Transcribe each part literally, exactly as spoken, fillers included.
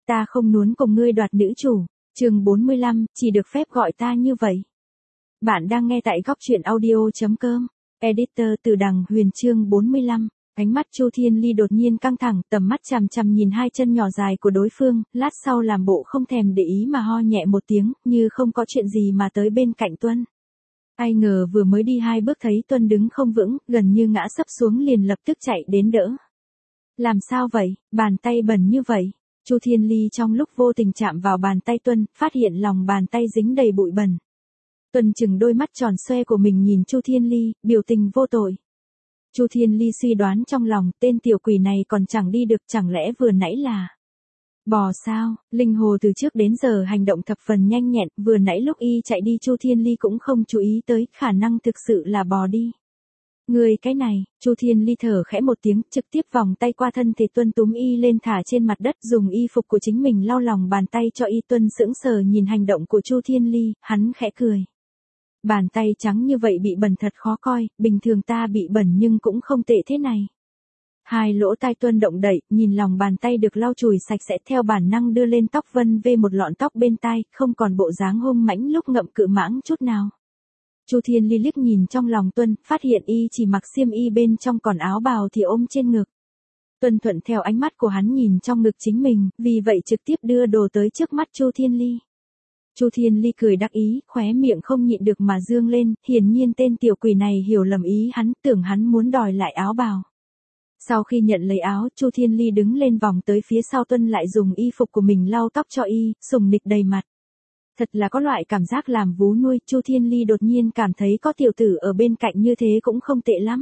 Ta không muốn cùng ngươi đoạt nữ chủ. Chương bốn mươi lăm, chỉ được phép gọi ta như vậy. Bạn đang nghe tại góc truyện audio chấm com. Editor Từ Đằng Huyền chương bốn mươi lăm. Ánh mắt Chu Thiên Ly đột nhiên căng thẳng, tầm mắt chằm chằm nhìn hai chân nhỏ dài của đối phương, lát sau làm bộ không thèm để ý mà ho nhẹ một tiếng, như không có chuyện gì mà tới bên cạnh Tuân. Ai ngờ vừa mới đi hai bước thấy Tuân đứng không vững, gần như ngã sấp xuống liền lập tức chạy đến đỡ. Làm sao vậy, bàn tay bẩn như vậy? Chu Thiên Ly trong lúc vô tình chạm vào bàn tay Tuân, phát hiện lòng bàn tay dính đầy bụi bẩn. Tuân chừng đôi mắt tròn xoe của mình nhìn Chu Thiên Ly, biểu tình vô tội. Chu Thiên Ly suy đoán trong lòng, tên tiểu quỷ này còn chẳng đi được, chẳng lẽ vừa nãy là bò sao? Linh Hồ từ trước đến giờ hành động thập phần nhanh nhẹn, vừa nãy lúc y chạy đi Chu Thiên Ly cũng không chú ý tới, khả năng thực sự là bò đi. Người cái này, Chu Thiên Ly thở khẽ một tiếng, trực tiếp vòng tay qua thân thể Tuân túm y lên thả trên mặt đất, dùng y phục của chính mình lau lòng bàn tay cho y. Tuân sững sờ nhìn hành động của Chu Thiên Ly, hắn khẽ cười. Bàn tay trắng như vậy bị bẩn thật khó coi, bình thường ta bị bẩn nhưng cũng không tệ thế này. Hai lỗ tai Tuân động đậy, nhìn lòng bàn tay được lau chùi sạch sẽ, theo bản năng đưa lên tóc vân vê một lọn tóc bên tai, không còn bộ dáng hung mãnh lúc ngậm cự mãng chút nào. Chu Thiên Ly liếc nhìn trong lòng Tuân, phát hiện y chỉ mặc xiêm y bên trong, còn áo bào thì ôm trên ngực. Tuân thuận theo ánh mắt của hắn nhìn trong ngực chính mình, vì vậy trực tiếp đưa đồ tới trước mắt Chu Thiên Ly. Chu Thiên Ly cười đắc ý, khóe miệng không nhịn được mà dương lên, hiển nhiên tên tiểu quỷ này hiểu lầm ý hắn, tưởng hắn muốn đòi lại áo bào. Sau khi nhận lấy áo, Chu Thiên Ly đứng lên vòng tới phía sau Tuân, lại dùng y phục của mình lau tóc cho y, sùng nịch đầy mặt. Thật là có loại cảm giác làm vú nuôi, Chu Thiên Ly đột nhiên cảm thấy có tiểu tử ở bên cạnh như thế cũng không tệ lắm.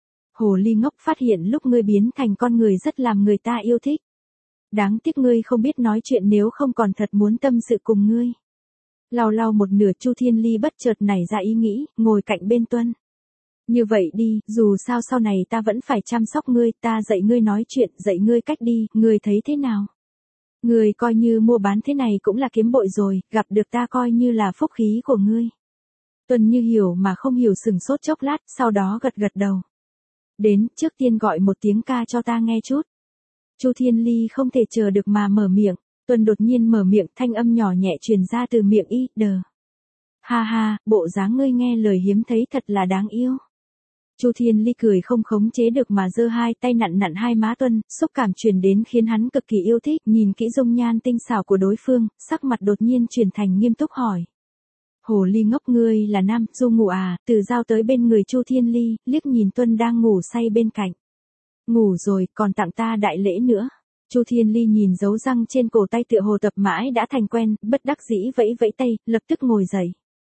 Hồ ly ngốc, phát hiện lúc ngươi biến thành con người rất làm người ta yêu thích. Đáng tiếc ngươi không biết nói chuyện, nếu không còn thật muốn tâm sự cùng ngươi. Lau lau một nửa, Chu Thiên Ly bất chợt nảy ra ý nghĩ, ngồi cạnh bên Tuân. Như vậy đi, dù sao sau này ta vẫn phải chăm sóc ngươi, ta dạy ngươi nói chuyện, dạy ngươi cách đi, ngươi thấy thế nào? Ngươi coi như mua bán thế này cũng là kiếm bội rồi, gặp được ta coi như là phúc khí của ngươi. Tuân như hiểu mà không hiểu sừng sốt chốc lát, sau đó gật gật đầu. Đến, trước tiên gọi một tiếng ca cho ta nghe chút. Chu Thiên Ly không thể chờ được mà mở miệng. Tuân đột nhiên mở miệng, thanh âm nhỏ nhẹ truyền ra từ miệng y, đờ. Ha ha, bộ dáng ngươi nghe lời hiếm thấy thật là đáng yêu. Chu Thiên Ly cười không khống chế được mà giơ hai tay nặn nặn hai má Tuân, xúc cảm truyền đến khiến hắn cực kỳ yêu thích, nhìn kỹ dung nhan tinh xảo của đối phương, sắc mặt đột nhiên chuyển thành nghiêm túc hỏi. Hồ ly ngốc, ngươi là nam du ngủ à? Từ Giao tới bên người Chu Thiên Ly, liếc nhìn Tuân đang ngủ say bên cạnh. Ngủ rồi, còn tặng ta đại lễ nữa. Chu Thiên Ly nhìn dấu răng trên cổ tay tựa hồ tập mãi đã thành quen, bất đắc dĩ vẫy vẫy tay, lập tức ngồi dậy.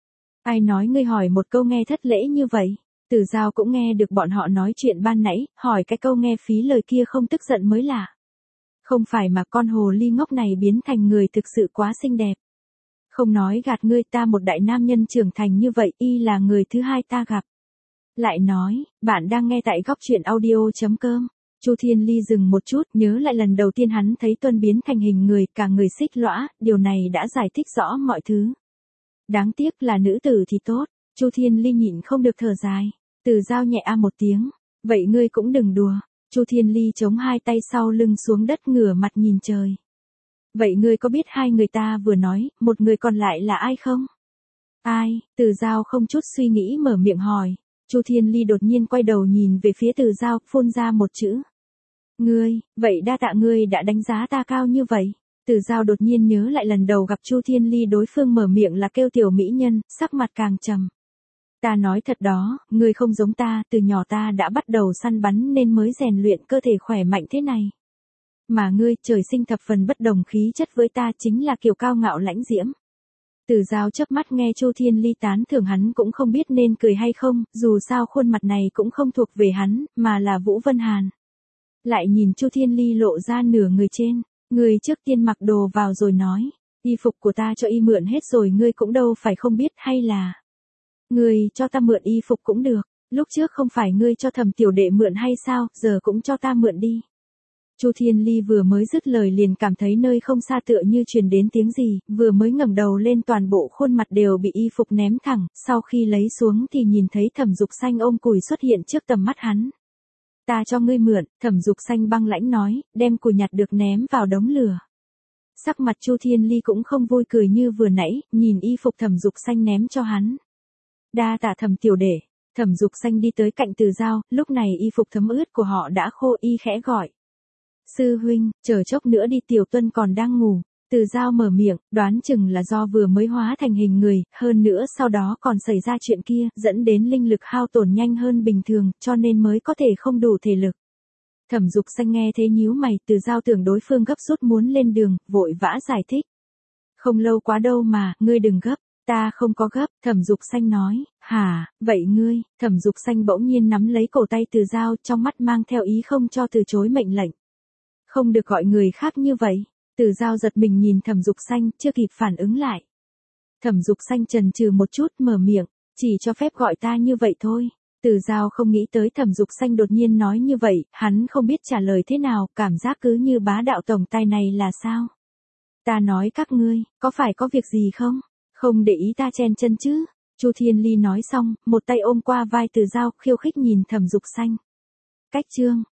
Ai nói ngươi hỏi một câu nghe thất lễ như vậy? Từ Giao cũng nghe được bọn họ nói chuyện ban nãy, hỏi cái câu nghe phí lời kia không tức giận mới lạ. Không phải mà con hồ ly ngốc này biến thành người thực sự quá xinh đẹp. Không nói gạt ngươi, ta một đại nam nhân trưởng thành như vậy, y là người thứ hai ta gặp. Lại nói, bạn đang nghe tại góc truyện audio chấm com. Chu Thiên Ly dừng một chút, nhớ lại lần đầu tiên hắn thấy Tuân biến thành hình người, cả người xích lõa, điều này đã giải thích rõ mọi thứ. Đáng tiếc là nữ tử thì tốt. Chu Thiên Ly nhịn không được thở dài. Từ Giao nhẹ a một tiếng. Vậy ngươi cũng đừng đùa. Chu Thiên Ly chống hai tay sau lưng xuống đất, ngửa mặt nhìn trời. Vậy ngươi có biết hai người ta vừa nói, một người còn lại là ai không? Ai? Từ Giao không chút suy nghĩ mở miệng hỏi. Chu Thiên Ly đột nhiên quay đầu nhìn về phía Từ Giao, phun ra một chữ. Ngươi, vậy đa tạ ngươi đã đánh giá ta cao như vậy. Từ Giao đột nhiên nhớ lại lần đầu gặp Chu Thiên Ly, đối phương mở miệng là kêu tiểu mỹ nhân, sắc mặt càng trầm. Ta nói thật đó, ngươi không giống ta, từ nhỏ ta đã bắt đầu săn bắn nên mới rèn luyện cơ thể khỏe mạnh thế này. Mà ngươi, trời sinh thập phần bất đồng khí chất với ta, chính là kiểu cao ngạo lãnh diễm. Từ Giao chớp mắt nghe Chu Thiên Ly tán thưởng hắn cũng không biết nên cười hay không, dù sao khuôn mặt này cũng không thuộc về hắn, mà là Vũ Vân Hàn. Lại nhìn Chu Thiên Ly lộ ra nửa người trên, ngươi trước tiên mặc đồ vào rồi nói, y phục của ta cho y mượn hết rồi, ngươi cũng đâu phải không biết, hay là ngươi cho ta mượn y phục cũng được, lúc trước không phải ngươi cho Thẩm tiểu đệ mượn hay sao, giờ cũng cho ta mượn đi. Chu Thiên Ly vừa mới dứt lời liền cảm thấy nơi không xa tựa như truyền đến tiếng gì, vừa mới ngẩng đầu lên toàn bộ khuôn mặt đều bị y phục ném thẳng, sau khi lấy xuống thì nhìn thấy Thẩm Dục Xanh ôm cùi xuất hiện trước tầm mắt hắn. Ta cho ngươi mượn, Thẩm Dục Xanh băng lãnh nói, đem cùi nhặt được ném vào đống lửa. Sắc mặt Chu Thiên Ly cũng không vui cười như vừa nãy, nhìn y phục Thẩm Dục Xanh ném cho hắn. Đa tạ Thẩm tiểu đệ. Thẩm Dục Xanh đi tới cạnh Từ Giao, lúc này y phục thấm ướt của họ đã khô, y khẽ gọi. Sư huynh, chờ chốc nữa đi, Tiểu Tuân còn đang ngủ. Từ Giao mở miệng, đoán chừng là do vừa mới hóa thành hình người, hơn nữa sau đó còn xảy ra chuyện kia, dẫn đến linh lực hao tổn nhanh hơn bình thường, cho nên mới có thể không đủ thể lực. Thẩm Dục Xanh nghe thế nhíu mày, Từ Giao tưởng đối phương gấp rút muốn lên đường, vội vã giải thích. Không lâu quá đâu mà, ngươi đừng gấp. Ta không có gấp, Thẩm Dục Xanh nói. Hả, vậy ngươi? Thẩm Dục Xanh bỗng nhiên nắm lấy cổ tay Từ Giao, trong mắt mang theo ý không cho từ chối mệnh lệnh. Không được gọi người khác như vậy. Từ Giao giật mình nhìn Thẩm Dục Xanh, chưa kịp phản ứng lại. Thẩm Dục Xanh chần chừ một chút, mở miệng, chỉ cho phép gọi ta như vậy thôi. Từ Giao không nghĩ tới Thẩm Dục Xanh đột nhiên nói như vậy, hắn không biết trả lời thế nào, cảm giác cứ như bá đạo tổng tài này là sao? Ta nói các ngươi, có phải có việc gì không? Không để ý ta chen chân chứ? Chu Thiên Ly nói xong, một tay ôm qua vai Từ Giao, khiêu khích nhìn Thẩm Dục Xanh. Cách chương